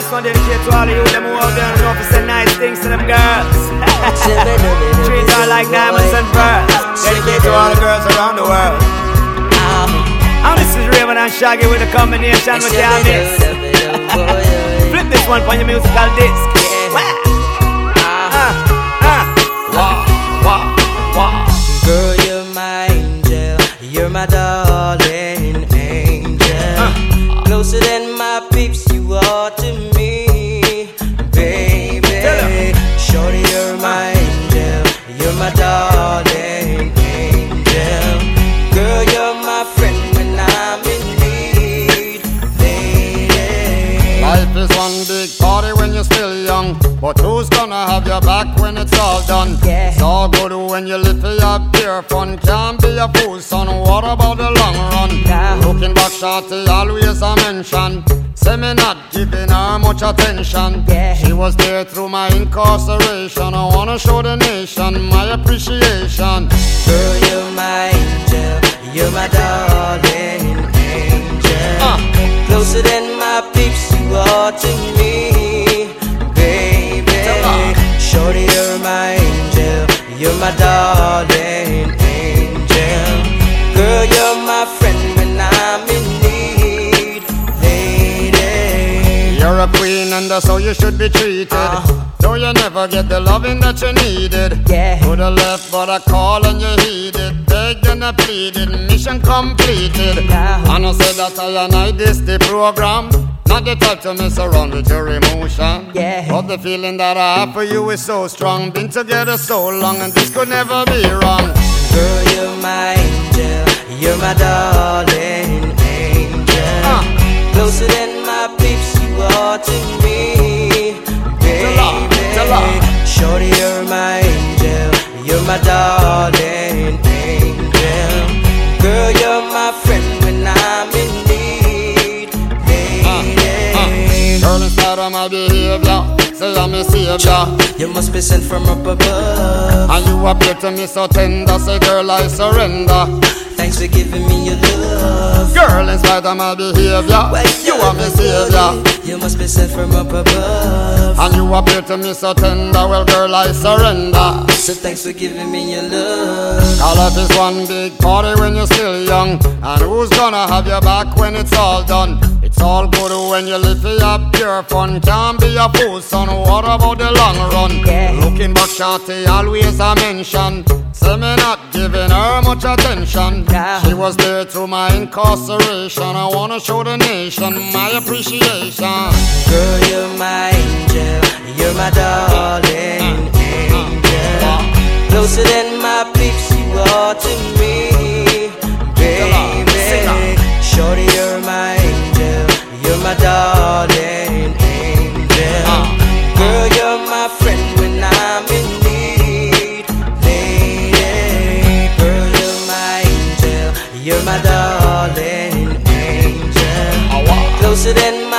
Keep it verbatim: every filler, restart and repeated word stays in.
This one dedicated to all of you, them who out there and know to say nice things to them girls. Treat her like diamonds and pearls. Dedicated to all the girls around the world. And this is Raven and Shaggy with a combination with their mix. Flip this one for your musical disc. Girl, you're my angel, you're my darling angel. uh. Closer than my peeps, you are to me, baby. Shorty, you're my angel, you're my darling angel. Girl, you're my friend when I'm in need, lady. Life is one big party when you're still young, but who's gonna have your back when it's all done? Yeah. It's all good when you live for your pure fun. Can't be a fool, son, what about the long run? Nah. Looking back, shorty, always a mention. Say me not giving her much attention. Yeah. She was there through my incarceration. I wanna show the nation my appreciation. Girl, you're my angel, you're my darling angel. uh. Closer than my peeps, you are to me, baby. Shorty, you're my angel, you're my darling angel. Girl, you're my friend when I'm in need, lady. You're a queen and that's how you should be treated. uh. Though you never get the loving that you needed. Yeah. Coulda left but I call and you heeded. Begged and I pleaded, mission completed. Yeah. And I said that I and I this the program. Not the type to mess around with your emotion. Yeah. But the feeling that I have for you is so strong. Been together so long and this could never be wrong. Girl, you're my angel, you're my darling angel. uh. Closer than my peeps, you are to me, baby. Shorty, you're my angel, you're my darling angel. Girl, you're my friend when I'm in need, lady. Girl, in spite of my behavior, say I'm a savior. You must be sent from up above, and you appear to me so tender. Say girl, I surrender. Thanks for giving me your love. Girl, in spite of my behavior, well, you are my savior. You must be sent from up above, and you appear to me so tender. Well, girl, I surrender. So thanks for giving me your love. All life is one big party when you're still young, and who's gonna have your back when it's all done? It's all good when you live for your pure fun. Can't be a fool, son, what about the long run? Yeah. Looking back, shorty, always a mention. Say me not giving her much attention. Yeah. She was there through my incarceration. I wanna show the nation my appreciation. Girl, you're my angel, you're my darling angel. Closer than my peeps, you are to me, baby. Shorty, you're my angel, you're my darling angel. Girl, you're my friend when I'm in need, lady. Girl, you're my angel, you're my darling angel. Closer than